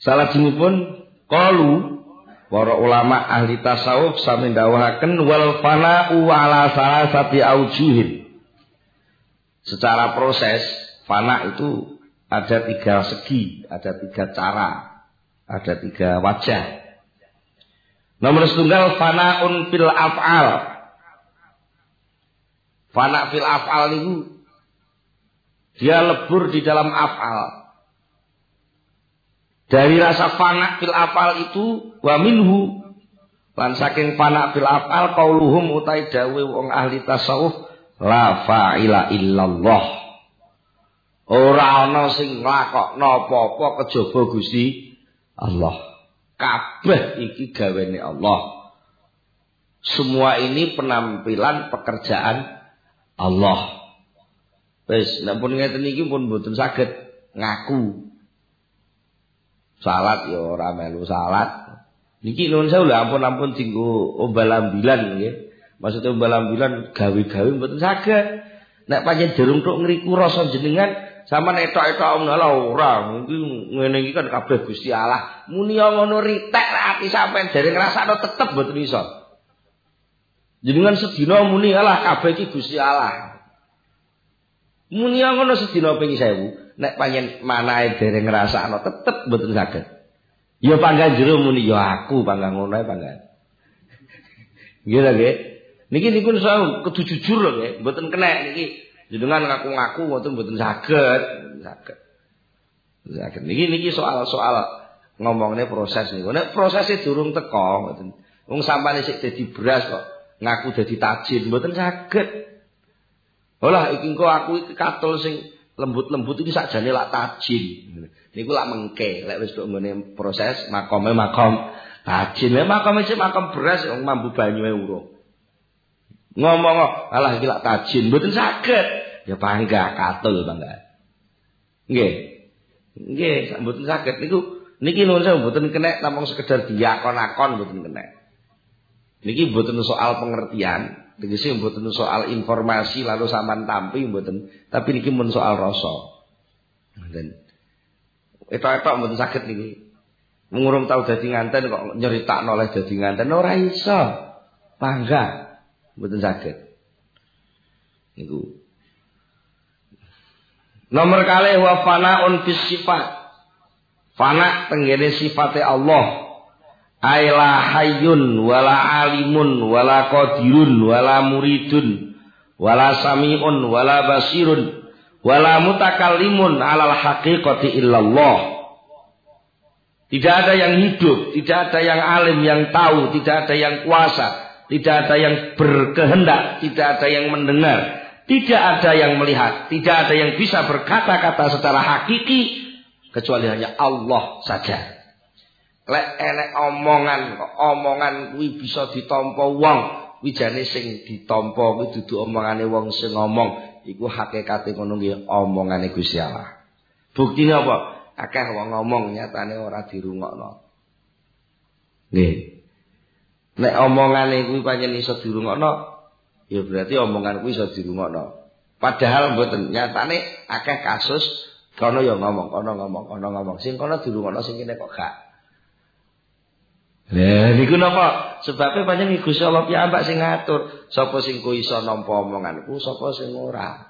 Salajengipun qalu para ulama ahli tasawuf sami ndawuhaken wal fana'u ala salasati aujuhin. Secara proses fana itu ada 3 segi, ada 3 cara, ada 3 wajah. Nomor setunggal fana'un fil af'al. Fana fil af'al itu dia lebur di dalam af'al. Dari rasa fana fil afal itu wa minhu lan saking fana fil afal qauluhum utai dawe wong ahli tasawuf la fa'ila illallah. Ora ana sing nglakokno apa-apa kejaba Gusti Allah. Kabeh iki gawene Allah. Semua ini penampilan pekerjaan Allah. Wis nek pun ngeten iki pun mboten saged ngaku. Salat ya ora melu salat. Niki nuwun sewu lho ampun dinggo ombal-ambilan nggih. Maksud ombal-ambilan gawe-gawe mboten saged. Nek pancen durung tok ngriku rasa jenengan sampean etok-etok menawa ora. Iki ngene iki kan kabeh Gusti Allah. Muni ngono ritek ati sampean dereng ngrasakno tetep mboten iso. Jenengan sedina muni Allah kabeh iki Gusti Allah. Muni ngono sedina ping 1000. Nek panjen manahe dereng ngrasakno tetep mboten saged. Ya panggan jero muni ya aku panggang ngono ae panggan. Nggih lho nggih. Niki niku kudu jujur lho nggih, mboten kenek niki. Jenengan ngaku-ngaku ngoten mboten saged. Saged. Niki soal-soal ngomongne proses niku. Nek prosese durung teko ngoten. Wong sampane sik dadi beras kok ngaku dadi tajin mboten saged. Olah iki engko aku iki katul sing lembut-lembut iki sakjane lak tajin. Niku lak mengke, lek wis tok ngene proses makome makom tajin. Lek makome sik makom beras wong mambu banyuhe urung. Ngomong alah iki lak tajin, mboten saged. Ya bangga katul bangga. Nggih. Nggih, mboten saged niku niki nuwun sewu mboten kenek namung sekedar diakon-akon mboten kenek. Niki mboten soal pengertian. Tegese mboten soal informasi lalu sampean tampi mboten, tapi niki mun soal rasa. Dan etok-etok mboten saged niki. Mengurung tau dadi nganten kok nyeritakno oleh dadi nganten ora iso. Bangga mboten saged. Niku. Nomor kalih wa fanaun fis sifat. Fana tenggene sifate Allah. Aila hayyun wala alimun wala qadirun wala muridun wala sami'un wala basirun wala mutakallimun alal haqiqati illallah. Tidak ada yang hidup, tidak ada yang alim yang tahu, tidak ada yang kuasa, tidak ada yang berkehendak, tidak ada yang mendengar, tidak ada yang melihat, tidak ada yang bisa berkata-kata secara hakiki kecuali hanya Allah saja. Lek enek omongan kuwi bisa ditampa wong, wijane sing ditampa kuwi dudu omongane wong sing ngomong, iku hakikate ngono nggih omongane Gusti Allah. Buktine apa? Akeh wong ngomong nyatane ora dirungokno. Nggih. Nek omongane kuwi pancen iso dirungokno, ya berarti omongan kuwi iso dirungokno. Padahal mboten, nyatane akeh kasus kono ya ngomong, kono ngomong. Sing kono dirungokno sing kene kok gak. Lah niku napa? Sebabe pancen Gusti Allah piyambak sing ngatur, sapa sing ku iso nampa omonganku, sapa sing ora.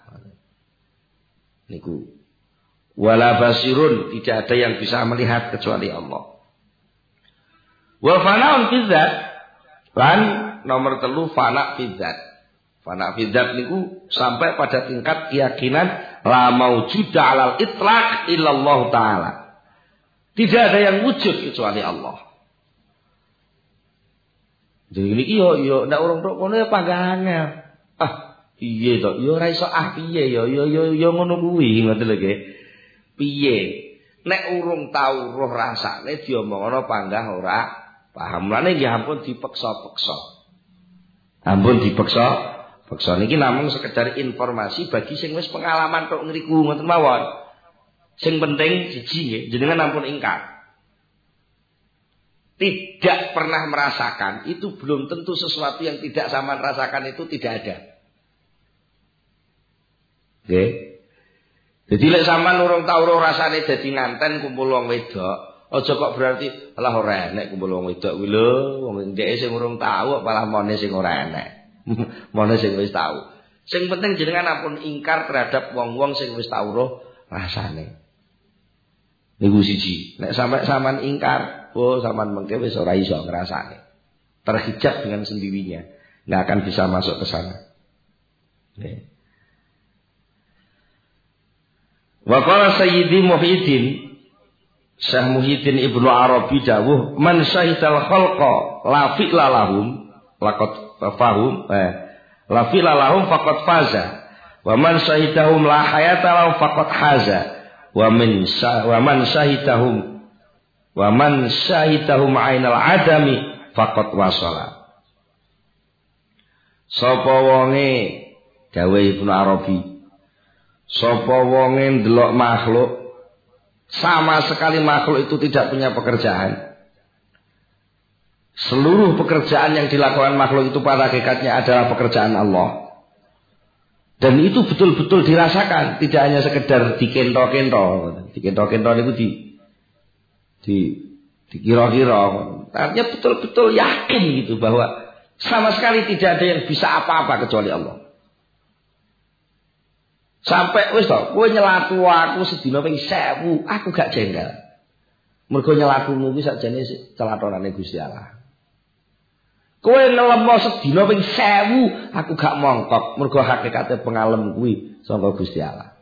Niku. Wala basirun, tidak ada yang bisa melihat kecuali Allah. Wa fana'un fi dzat. Lan nomor 3 fana fi dzat. Fana fi dzat niku sampai pada tingkat keyakinan la maujuda 'alal itlaq illallah taala. Tidak ada yang wujud kecuali Allah. Jadi niki yo nek urung tok kono ya panggahane. Piye to? Yo ora iso piye yo ngono kuwi ngoten lho nggih. Piye? Nek urung tau roh rasane diomongno panggah ora paham. Lane nggih ampun dipeksa-peksa. Ampun dipeksa niki namung sekedar informasi bagi sing wis pengalaman tok ngriku ngoten mawon. Sing penting siji nggih, jenengan ampun ingkar. Tidak pernah merasakan itu belum tentu sesuatu yang tidak sama rasakan itu tidak ada. Oke. Jadi lek sampean urung tau rasane dadi nganten kumpul wong wedok, Aja kok berarti alah ora enek kumpul wong wedok kuwi lho, wong ndeke sing urung tahu malah mone sing ora enek. Mone sing wis tahu. Sing penting jenengan ampun ingkar terhadap wong-wong sing wis tau roh rasane. Niku siji. Nek sampean ingkar, oh sampean mengke wis ora iso ngrasane. Terhijab dengan sendirinya. Nggak akan bisa masuk ke sana. Wa qala Sayyidi Muhyiddin, Syekh Muhyiddin Ibnu Arabi dawuh, man syahidal khalqa la fi'la lahum laqad fahum la fi'la lahum faqad faza wa man syahidahum la hayata lahum faqad haza wa man syahidahum ainal adami faqad wasala. Sapa wonge dawe Ibnu Arabi, sapa wonge ndelok makhluk, sama sekali makhluk itu tidak punya pekerjaan. Seluruh pekerjaan yang dilakukan makhluk itu pada hakikatnya adalah pekerjaan Allah. Dan itu betul-betul dirasakan, tidak hanya sekedar dikento-kento. Dikento-kento itu dikira-kira. Artinya betul-betul yakin gitu bahwa sama sekali tidak ada yang bisa apa-apa kecuali Allah. Sampai wis to, kowe nyelatu aku sedina ping 1000, aku gak jengkel. Mergo nyelatumu kuwi sakjane celathonane Gusti Allah. Kowe ngelemo sedina ping 1000, aku gak mongkok, mergo hakikate pengalem kuwi saka Gusti Allah.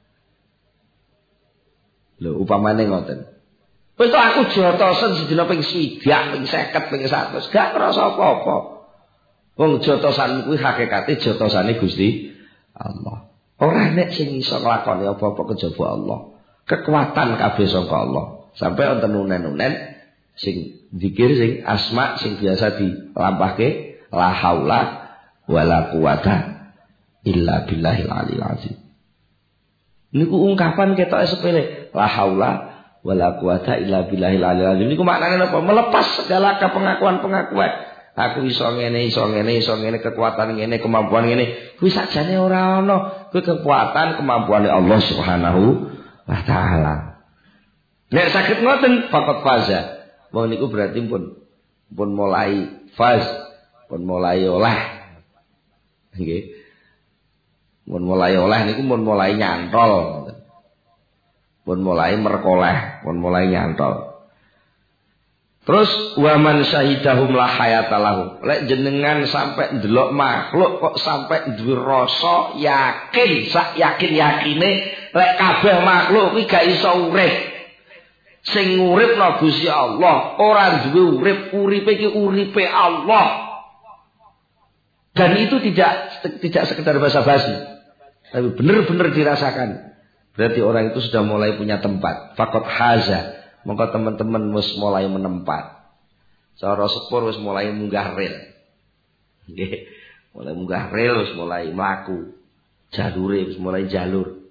Lho upamane ngoten. Wis to aku jotosen sedina ping 20, ping 50, ping 100, gak ngrasa apa-apa. Wong jotosan kuwi hakikate jotosane Gusti Allah. Ora nek sing iso nglakoni apa-apa kejaba Allah. Kekuatan kabeh saka Allah. Sampai wonten nunen-nunen sing zikir sing asma sing biasa dilampahke la haula wala quwata illa billahil aliyil azim. Niku ungkapan ketoke sepele, la haula wala quwata illa billahil aliyil azim. Niku maknane apa? Melepas segala pengakuan-pengakuan. Aku iso ngene, kekuatan ngene, kemampuan ngene. Kuwi sakjane ora ana. Kuwi kekuatan kemampuane Allah Subhanahu wa taala. Nek saged ngoten faqat faza. Wong niku berarti pun mulai faz, pun mulai oleh. Nggih. Pun mulai oleh niku pun mulai nyantol. Pun mulai merkoleh, pun mulai nyantol. Terus waman syahidahum la hayata lahum. Lek jenengan sampai ndelok makhluk kok sampai duwe rasa yakin, sak yakin-yakine lek kabeh makhluk kuwi gak iso urip. Sing uripno Gusti Allah, ora duwe urip, uripe iki uripe Allah. Dan itu tidak sekedar basa-basi. Tapi benar-benar dirasakan. Berarti orang itu sudah mulai punya tempat. Faqat haza. Maka teman-teman wis mulai menempat. Cara sepur wis mulai munggah rel. Nggih, mulai munggah rel wis mulai mlaku. Jalure wis mulai jalur.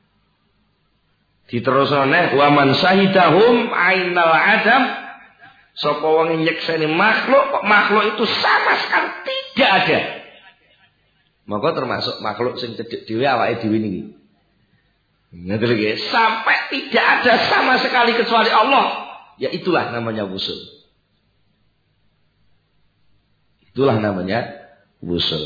Diterusane wa man syahidahum ainal adam. Sapa wong nyekseni makhluk, kok makhluk itu sama sekali tidak ada. Maka termasuk makhluk sing cedhek dhewe awake dhewe niki. Ngerti lagi, sampai tidak ada sama sekali kecuali Allah. Ya itulah namanya wusul. Itulah namanya wusul.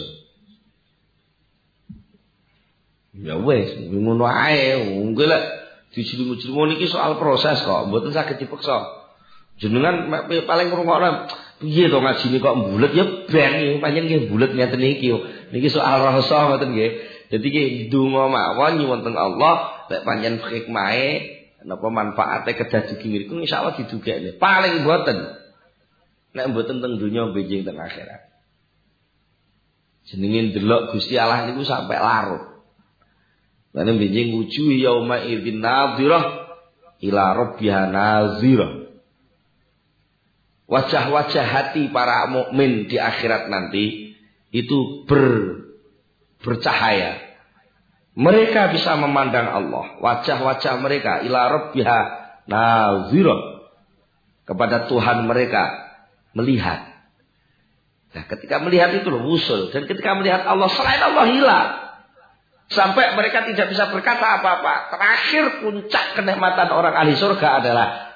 Ya wes, ngono ae. Mungkin lek dijilmu-jilmu niki soal proses kok, mboten saged dipaksa. Jenengan paling ngrungokno piye to ngajine kok mbulet ya ben pancen nggih mbulet ngeten iki. Niki soal rasa ngoten nggih. Jadi ki donga mawon nyuwun teng Allah, lek pancen hikmahe napa manfaate kedah dikir iku insyaallah didugekne. Paling mboten. Nek mboten teng donya benjing teng akhirat. Jenenge ndelok Gusti Allah niku sampai larut. Lan benjing wujuh yauma idzin nadhirah ila rabbiha nazirah. Wajah-wajah hati para mukmin di akhirat nanti itu bercahaya. Mereka bisa memandang Allah. Wajah-wajah mereka ila rabbiha nazirah. Kepada Tuhan mereka melihat. Nah, ketika melihat itu loh wusul. Dan ketika melihat Allah, selain Allah hilang. Sampai mereka tidak bisa berkata apa-apa. Terakhir puncak kenikmatan orang ahli surga adalah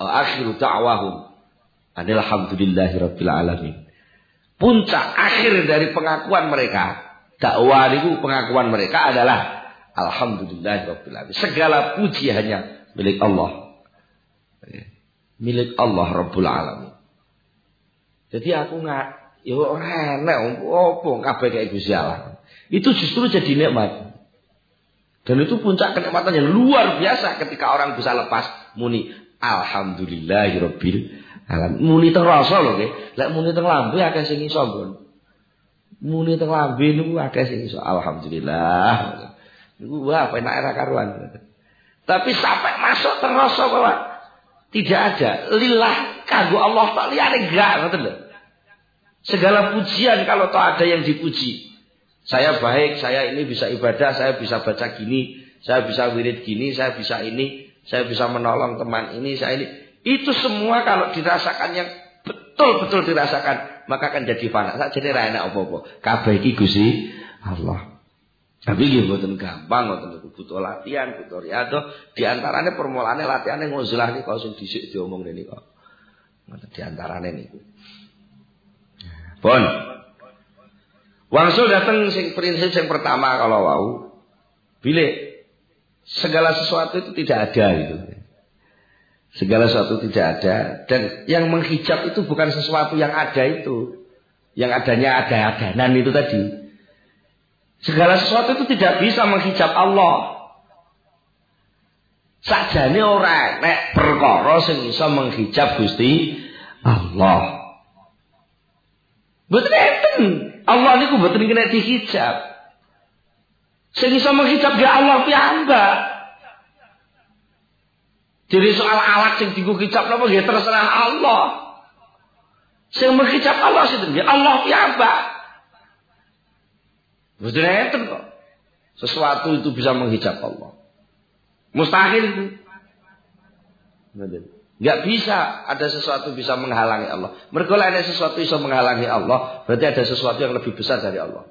akhiru da'wahum alhamdulillahirabbil alamin. Puncak akhir dari pengakuan mereka, dakwah itu pengakuan mereka adalah alhamdulillahirabbil alamin. Segala puji hanya milik Allah. Milik Allah Rabbul Alamin. Jadi aku ya ora enak opo kabeh kaya Gusti Allah. Itu justru jadi nikmat. Dan itu puncak kenikmatan yang luar biasa ketika orang bisa lepas muni alhamdulillahirabbil alamin. Muni teng rasa lho nggih. Lek muni teng lambe akeh sing iso, Bun. Muni teng lambe niku akeh sing iso. Alhamdulillah. Niku wah penak era karuan. Tapi sampai masuk teng rasa bahwa tidak ada lillah kanggo Allah tak liyane enggak, ngoten lho. Segala pujian kalau toh ada yang dipuji. Saya baik, saya ini bisa ibadah, saya bisa baca gini, saya bisa wirid gini, saya bisa ini, saya bisa menolong teman ini, saya ini. Itu semua kalau dirasakan yang betul-betul dirasakan, maka akan jadi fana. Sak jane ra enak apa-apa. Kabeh iki Gusti Allah. Tapi nggih mboten gampang, mboten butuh latihan, butuh riado. Di antarane permulaane latihane nguzlah niku sing dhisik diomong rene kok. Di antarane niku. Pun wangsul datang sing prinsip yang pertama kalau wau bilih segala sesuatu itu tidak ada gitu. Segala sesuatu tidak ada dan yang menghijab itu bukan sesuatu yang ada itu. Yang adanya ada-adanan itu tadi. Segala sesuatu itu tidak bisa menghijab Allah. Sakjane ora nek perkara sing iso menghijab Gusti Allah. Mboten enten. Allah niku mboten kena dihijab. Sing iso menghijab ya Allah piyambak. Jadi soal alat sing dienggo hijab napa nggih terserah Allah. Sing menghijab Allah sinten? Ya Allah piyambak. Mboten enten kok. Sesuatu itu bisa menghijab Allah. Mustahil itu. Enggak bisa ada sesuatu bisa menghalangi Allah. Mergo ada sesuatu bisa menghalangi Allah, berarti ada sesuatu yang lebih besar dari Allah.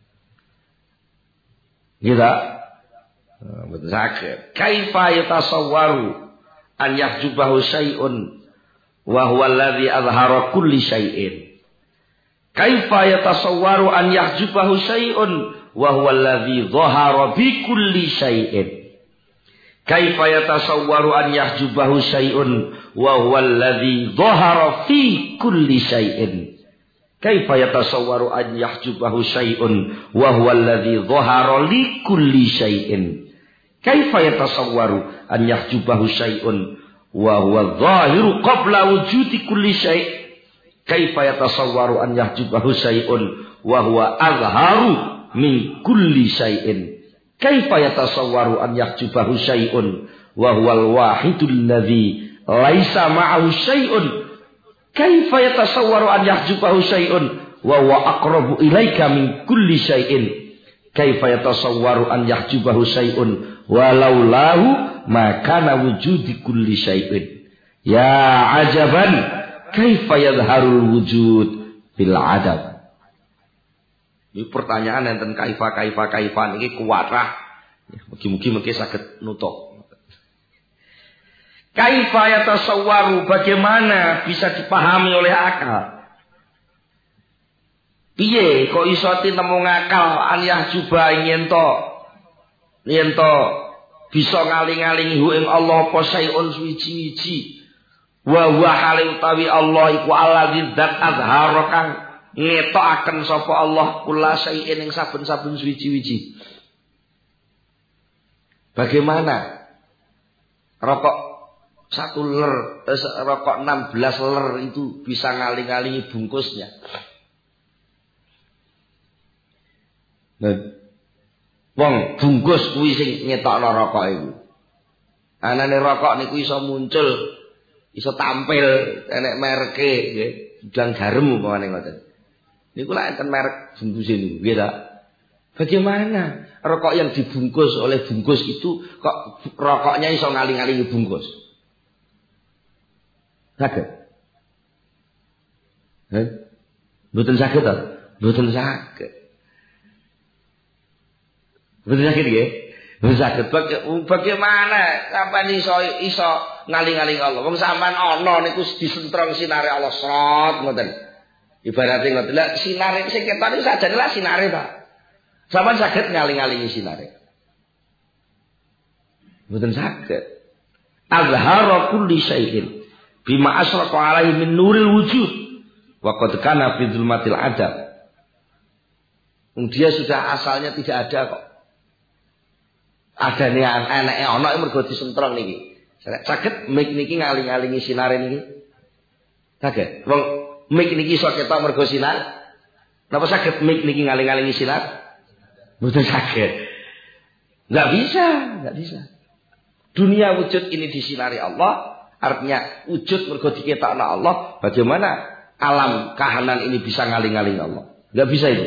Gitu. Betul sakit. Kaifa yatasawwaru an yahjubahu syai'un wa huwa alladhi azhara kulli syai'in. Kaifa yatasawwaru an yahjubahu syai'un wa huwa alladhi dhahara bi kulli syai'in. Kaifa yatasawwaru an yahjubahu syai'un wa huwa alladhi dhahara fi kulli syai'in. Kaifa yatasawwaru an yahjubahu syai'un wa huwa alladhi dhahara li kulli syai'in. Kaifa yatasawwaru an yahjubahu syai'un wa huwa dhahiru qabla wujudi kulli syai'. Kaifa yatasawwaru an yahjubahu syai'un wa huwa azharu min kulli syai'in. Kaifa yatasawwaru an yahjubahu syai'un wa huwal wahidul ladzi laisa ma'ahu syai'un. Kaifa yatasawwaru an yahjubahu syai'un wa huwa aqrabu ilaika min kulli syai'in. Kaifa yatasawwaru an yahjubahu syai'un walau lahu ma kana wujudi kulli syai'in. Ya ajaban kaifa yadharul wujud bil adab. Ini pertanyaan enten kaifa niki kuwatrah. Mugi-mugi saged nutuk. Kaifa yatasawwaru, bagaimana bisa dipahami oleh akal? Piye kok iso tinemu ngakal an yahjuba yen to bisa ngaling-alingi ing Allah apa sayun suwiji-wiji. Wa huwa hale utawi Allah iku alladzi dzat azhara kang ngetokaken sapa Allah kula sayin ing saben-saben suwiji-wiji. Bagaimana rokok 1 ler, rokok 16 ler itu bisa ngaling-alingi bungkusnya. Wong bungkus kuwi sing ngetokno rokok iku. Anane rokok niku iso muncul, iso tampil enek mereke nggih, udang garam umpamane ngoten. Niku lak enten merek bungkus ini, nggih ta? Bagaimana rokok yang dibungkus oleh bungkus itu kok rokoknya iso ngaling-alingi bungkus? Saged? Mboten saged ta? Mboten saged. Mboten saged nggih? Mboten saged. Bagaimana sampeyan iso ngaling-aling Allah. Wong sampean ana niku disentrong sinare Allah srot ngoten. Ibarate ngoten. Lah sinare sing ketok niku sajane lah sinare ta. Sampeyan saged ngaling-alingi sinare. Mboten saged. Azhara kulli syai'in bima asraqa alaihi min nuril wujud wa qad kana fi dzulmatil adam. Dia sudah asalnya tidak ada kok. Ada nih anake ana mergo disentrong niki. Saged mik niki ngaling-alingi sinare niki. Saged. Wong mik niki iso ketok mergo sinar. Napa saged mik niki ngaling-alingi sinar? Mboten saged. Enggak bisa. Dunia wujud ini disinari Allah, artinya wujud mergo diketokno Allah. Bagaimana alam kahanan ini bisa ngaling-alingi Allah? Enggak bisa itu.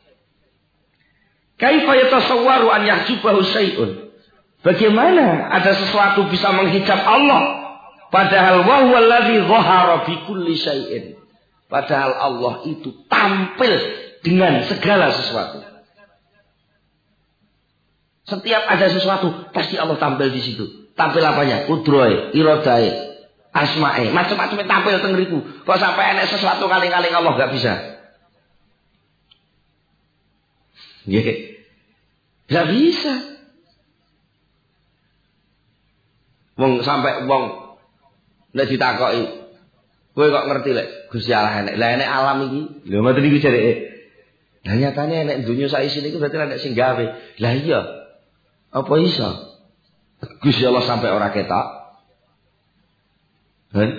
Kaifa yatasawwaru an yahjubahu syai'un? Bagaimana ada sesuatu bisa menghijab Allah padahal wa huwa allazi dhahara bi kulli syai'in? Padahal Allah itu tampil dengan segala sesuatu. Setiap ada sesuatu pasti Allah tampil di situ. Tampil apanya? Kudroe, irodae, asmae, macam-macam tampil teng mriku. Kok sampai enek sesuatu kaling-kaling Allah enggak bisa? Nggih. Enggak bisa. Wong sampai wong nek ditakoki, kowe kok ngerti lek Gusti Allah enek. Lah enek alam iki. Lho ngoten iki jareke. Lah nyatane enek donya sak isine iku berarti enek sing gawe. Lah iya. Apa iso? Gusti Allah sampai ora ketok. Kan?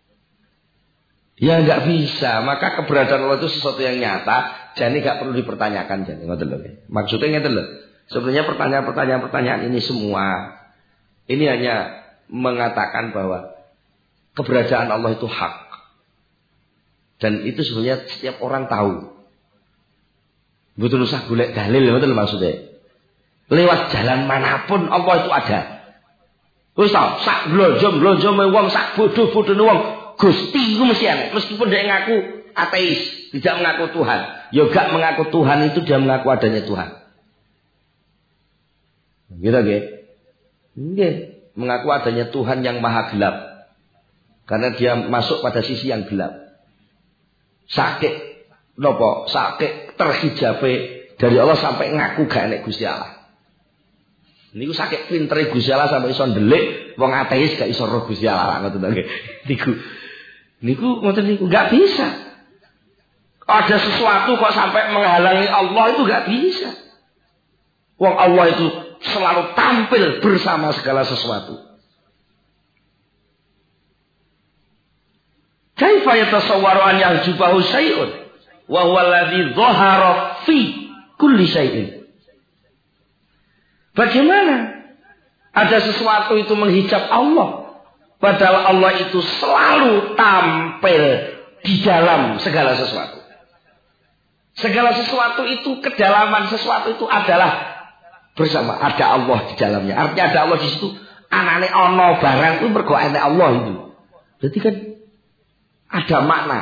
Ya enggak bisa. Maka keberadaan Allah itu sesuatu yang nyata, jadi enggak perlu dipertanyakan jadi ngoten lho. Maksudnya ngeten lho. Sebenarnya pertanyaan ini semua ini hanya mengatakan bahwa keberadaan Allah itu hak. Dan itu sebenarnya setiap orang tahu. Betul usah golek dalil, betul maksudnya. Lewat jalan manapun Allah itu ada. Wis tau, sak blonjo-blonjone wong, sak bodoh-bodhone wong, Gusti ku mesti ana. Meskipun dia ngaku ateis, tidak mengaku Tuhan, ya gak mengaku Tuhan itu dia mengaku adanya Tuhan. Gitu nggih. Nggih, mengaku adanya Tuhan yang maha gelap. Karena dia masuk pada sisi yang gelap. Sakit nopo? Sakit terhijabe dari Allah sampai ngaku gak enek Gusti Allah. Niku sakit pintere Gusti Allah sampai iso ndelik wong ateis gak iso roh Gusti Allah ngoten nggih. Niku ngoten niku gak bisa. Ada sesuatu kok sampai menghalangi Allah itu gak bisa. Wong Allah itu selalu tampil bersama segala sesuatu. Kaifa yatasawwaru an yahjubahu syai'un wa huwa alladzi dhahara fi kulli syai'in. Bagaimana ada sesuatu itu menghijab Allah padahal Allah itu selalu tampil di dalam segala sesuatu. Segala sesuatu itu, kedalaman sesuatu itu adalah bersama, ada Allah di dalamnya. Artinya ada Allah di situ. Anane ono barang itu mergo ana Allah itu. Berarti kan ada makna.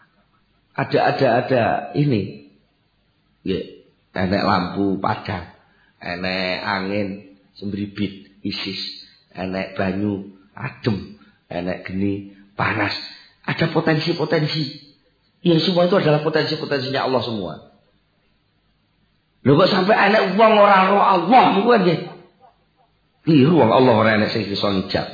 Ada ini. Ya, enek lampu padang, enek angin sembribit isis, enek banyu adem, enek geni panas. Ada potensi-potensi. Yang semua itu adalah potensi-potensinya Allah semua. Lho kok sampai enek wong ora roh Allah niku kan nggih. Kliru wong Allah ora enek sing iso ngijab.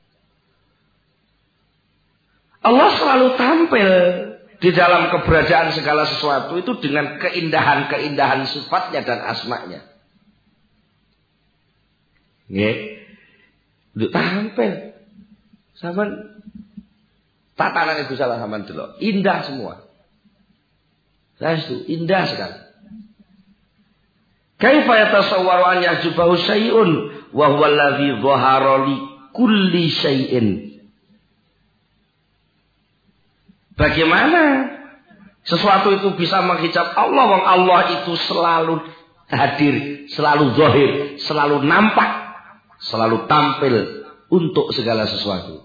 Allah selalu tampil di dalam keberadaan segala sesuatu itu dengan keindahan-keindahan sifatnya dan asma'nya. Nggih. Lho tampil. Sampeyan tatanan Gusti Allah sampean delok, indah semua. Saestu indah sekali. Kaifa yatasawwaru an yahjubahu syai'un wa huwa alladzi dhahara li kulli syai'in. Bagaimana sesuatu itu bisa menghijab Allah wong Allah itu selalu hadir, selalu zahir, selalu nampak, selalu tampil untuk segala sesuatu.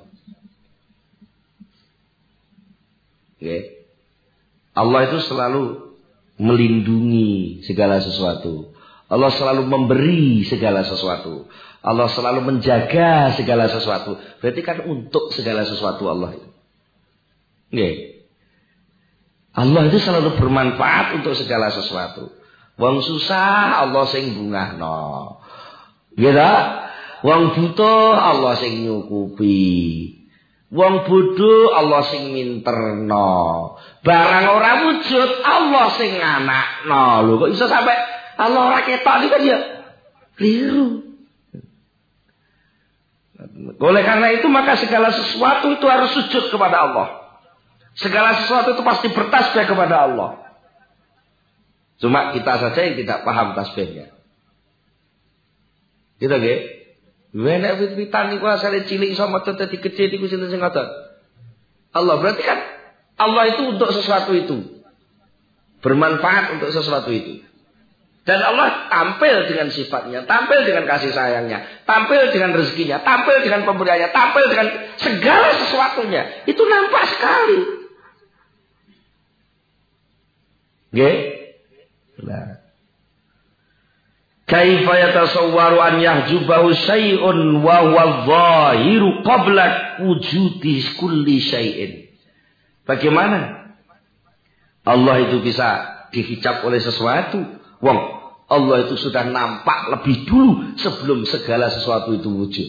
Okay. Allah itu selalu melindungi segala sesuatu. Allah selalu memberi segala sesuatu. Allah selalu menjaga segala sesuatu. Berarti kan untuk segala sesuatu Allah itu. Nggih. Allah itu selalu bermanfaat untuk segala sesuatu. Wong susah Allah sing bungahno. Nggih ta? Wong butuh Allah sing nyukupi. Wong bodoh Allah sing minterno. Barang ora wujud Allah sing nganakno. Lho kok iso sampai Allah ora ketok iki kan ya keliru. Oleh karena itu maka segala sesuatu itu harus sujud kepada Allah. Segala sesuatu itu pasti bertasbih kepada Allah. Cuma kita saja yang tidak paham tasbihnya. Gitu nggih? Wenek wit-witan niku asale cilik iso maca dadi gedhe niku sinten sing ngoten? Allah. Berarti kan Allah itu untuk sesuatu itu. Bermanfaat untuk sesuatu itu. Dan Allah tampil dengan sifatnya, tampil dengan kasih sayangnya, tampil dengan rezekinya, tampil dengan pemberiannya, tampil dengan segala sesuatunya. Itu nampak sekali. Nggih? Nah. Kaifa yatasawwaru an yahjubahu syai'un wa huwa dhahiru qabla wujudi kulli syai'in. Bagaimana Allah itu bisa dihijab oleh sesuatu? Wong, Allah itu sudah nampak lebih dulu sebelum segala sesuatu itu wujud.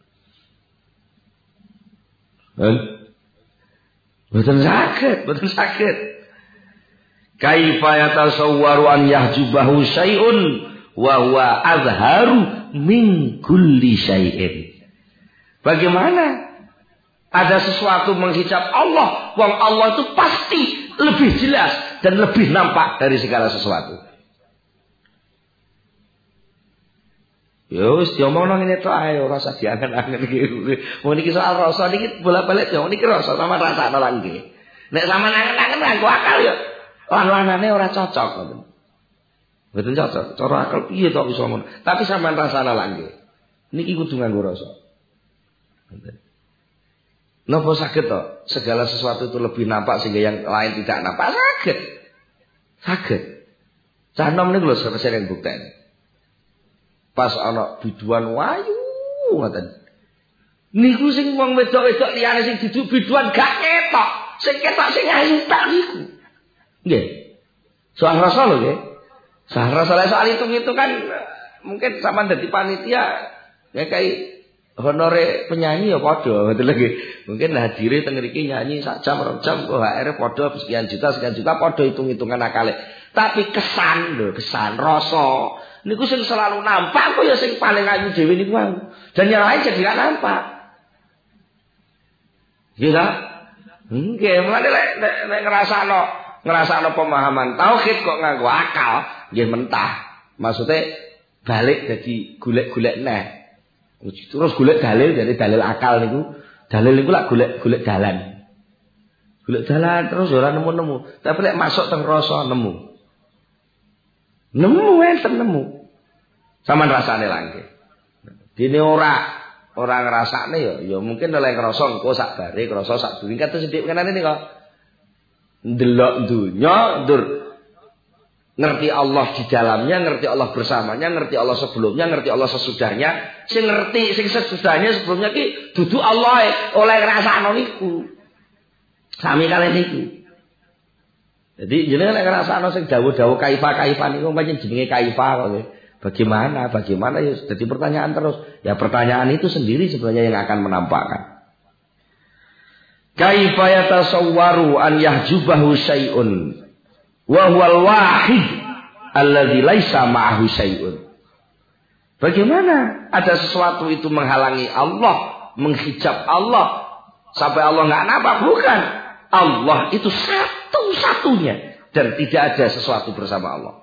Betul sakit. Kaifa yatasawwaru an yahjubahu syai'un wa huwa azharu min kulli syai'in. Bagaimana ada sesuatu menghijab Allah, wong Allah itu pasti lebih jelas dan lebih nampak dari segala sesuatu. Yo wis diomongno ngene tok ae ora usah diangen-angen iki. Mun iki soal rasa niki bolak-balik yo niki rasa sama rasane lan nggih. Nek sampean angen-angen nganggo akal yo lan-lanane ora cocok ngoten. Mboten cocok. Cara akal piye tok iso ngono. Tapi sampean rasane lan nggih. Niki kudu nganggo rasa. Ngoten. Napa saged to segala sesuatu itu lebih nampak sehingga yang lain tidak nampak? Saged. Cah nom niku lho sering bukten. Pas ana biduan wayu ngoten. Niku sing wong wedok-wedok liyane sing duduk biduan gak ketok. Sing ketok sing ayu tak niku. Nggih. Soal rasa lho nggih. Soal rasa soal hitung-hitung kan mungkin sampean dadi panitia ya kayak honore penyanyi ya padha ngoten lho. Mungkin hadire teng mriki nyanyi sak jam 2 jam kok HR padha sekian juta padha hitung-hitungan akale. Tapi kesan lho, kesan rasa niku sing selalu nampak kok ya sing paling ayu dhewe niku wae. Dan yang lain jadi gak nampak. Nggih ta? Nggih, mulane lek ngrasakno pemahaman tauhid kok nganggo akal, nggih mentah. Maksudnya balik dadi golek-golek neh. Terus golek dalil dari dalil akal niku. Dalil niku lak golek dalan. Golek dalan terus ora nemu-nemu. Tapi lek masuk teng rasa nemu. Nemu enten nemu. Sampeyan rasane langge. Dene ora ngrasakne ya mungkin oleh ngrasa engko sak bare ngrasa sak during kate sithik kenane kok. Ndelok dunya ndur ngerti Allah di dalamnya, ngerti Allah bersamanya, ngerti Allah sebelumnya, ngerti Allah sesudahnya. Sing ngerti sing sesudahnya sebelumnya ki dudu Allah oleh ngrasakno niku. Sami kalih niku. Jadi jenenge nek ngrasakno sing dawuh-dawuh kaifa niku pancen jenenge kaifa kok. Bagaimana ya jadi pertanyaan terus. Ya pertanyaan itu sendiri sebenarnya yang akan menampakkan. Kaifa yatasawwaru an yahjubahu syai'un wa huwal wahid alladzi laisa ma'ahu syai'un. Bagaimana ada sesuatu itu menghalangi Allah, menghijab Allah sampai Allah enggak nampak? Bukan. Allah itu satu-satunya dan tidak ada sesuatu bersama Allah.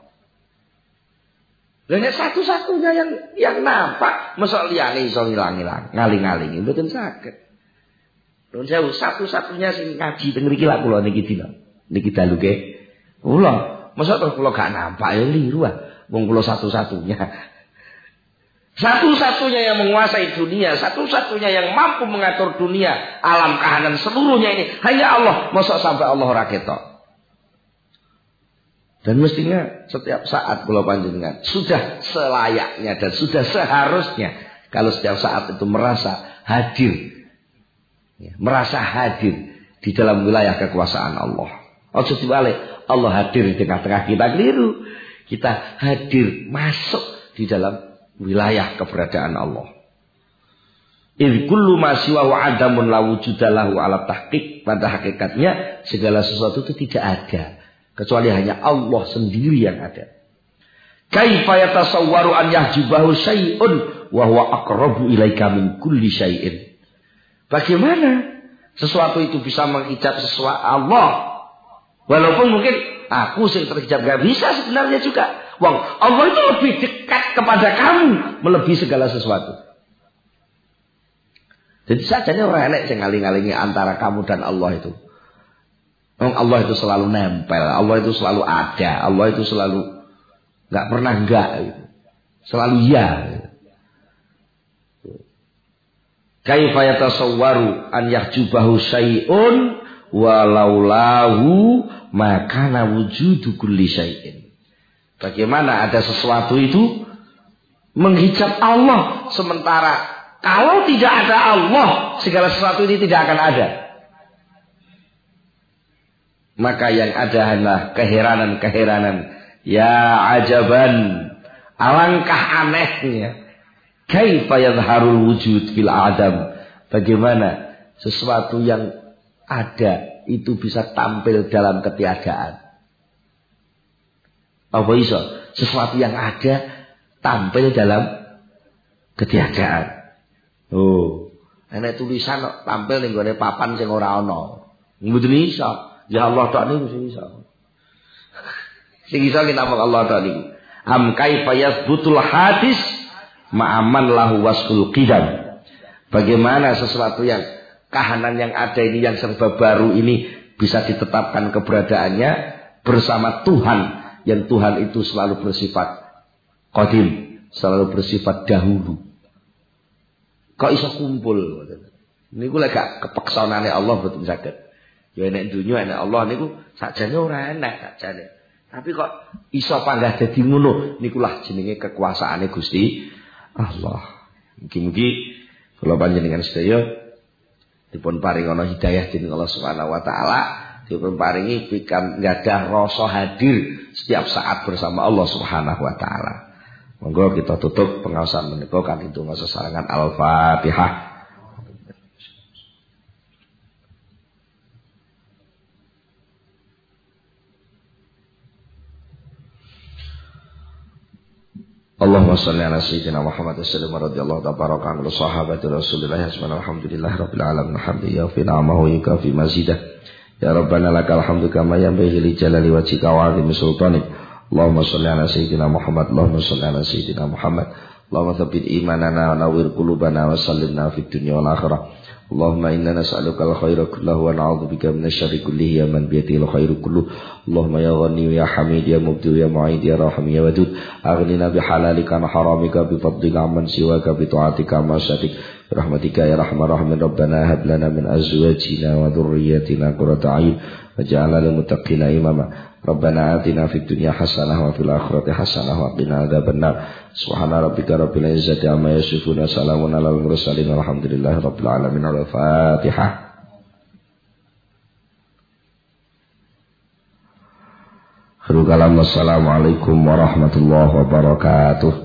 Dan satu-satunya yang nampak, mosok liyane iso ngilang-ilang, ngaling-alingi mboten saged. Nuwun sewu, satu-satunya sing ngaji teng mriki lak kula niki dina. Niki dalu nggih. Kula, mosok terus kula gak nampak ya liru ah. Wong kula satu-satunya. Satu-satunya yang menguasai dunia, satu-satunya yang mampu mengatur dunia, alam kahanan seluruhnya ini hanya Allah. Mosok sampai Allah ora ketok. Dan mestinya setiap saat kula panjenengan sudah selayaknya dan sudah seharusnya kalau setiap saat itu merasa hadir, merasa hadir di dalam wilayah kekuasaan Allah. Ojo dibalik, Allah hadir di tengah-tengah kita, keliru. Kita hadir masuk di dalam wilayah keberadaan Allah. Idh kullu ma siwahu adamun la wujudalahu ala tahqiq. Pada hakikatnya segala sesuatu itu tidak ada kecuali hanya Allah sendiri yang ada. Kaifa yatasawwaru an yahjubahu syai'un wa huwa aqrabu ilaika min kulli syai'in. Bagaimana sesuatu itu bisa menghijab sesuatu Allah? Walaupun mungkin aku yang terhijab, gak bisa sebenarnya juga. Wong, Allah itu lebih dekat kepada kamu melebihi segala sesuatu. Jadi sajane orang enek sing ngaling-ngalingi antara kamu dan Allah itu. Wong Allah itu selalu nempel, Allah itu selalu ada, Allah itu selalu gak pernah enggak gitu. Selalu ya. Kaifa yatasawwaru an yahjubahu syai'un walau lahu makana wujudu kulli syai'in. Bagaimana ada sesuatu itu menghijab Allah, sementara kalau tidak ada Allah segala sesuatu ini tidak akan ada. Maka yang ada hanyalah keheranan-keheranan. Ya ajaban, alangkah anehnya. Kaifa yadharul wujud fil adam. Bagaimana sesuatu yang ada itu bisa tampil dalam ketiadaan. Apa iso? Sesuatu yang ada tampil dalam ketiadaan. Oh, enek tulisan tampil ning gone papan sing ora ana. Mboten iso. Ya Allah tok niku sing iso. Sing iso kenapa Allah tok niku. Am kaifa yathbutul hadis ma'aman lahu wasful qidam. Bagaimana sesuatu yang kahanan yang ada ini yang serba baru ini bisa ditetapkan keberadaannya bersama Tuhan yang Tuhan itu selalu bersifat qadim, selalu bersifat dahulu. Kok iso kumpul? Niku lek gak kepeksonane Allah boten saged. Ya enek dunya enek Allah niku sakjane ora enek sakjane. Tapi kok iso panggah dadi ngono niku lah jenenge kekuasaane Gusti Allah. Mugi-mugi kula panjenengan sedaya dipun paring ana hidayah dening Allah Subhanahu wa taala, dipun paringi pikan nggadah rasa hadir setiap saat bersama Allah Subhanahu wa taala. Monggo kita tutup pengaosan menika kanthi donga sesarengan Al-Fatihah. Allahumma salli ala sayyidina Muhammad sallallahu radhiyallahu tabaraka an sahabati Rasulillah alhamdulillah rabbil alamin hamdiya fi na'amahu yukafi mazidah ya rabbana lakal hamdu kama yanbaghi li jalali wajhika wa 'azimi sultanik. Allahumma salli ala sayyidina Muhammad, Allahumma salli ala sayyidina Muhammad, Allahumma tsabbit imanana wa nawwir qulubana wa sallimna fid dunya wal akhirah. Allahumma inna nas'aluka al-khaira kullahu wa na'udzubika minasyarri kullihi ya man biyadihi al-khairu kulluh. Allahumma ya ghani ya hamid ya mubdi ya mu'id ya rahim ya wadud aghnina bihalalika an haramika bi fadlika amman siwaka bi ta'atika ma syatik birahmatika ya rahman rahimin. Rabbana hab lana min azwajina wa dhurriyyatina qurrata a'yun waj'alna lil muttaqina imama. Rabbana atina fid dunya hasanah wa fil akhirati hasanah wa qina adzabannar. Subhana rabbika rabbil izzati amma yasifun wa salamun alal mursalin walhamdulillahi rabbil alamin. Al-Fatihah. Assalamualaikum warahmatullahi wabarakatuh.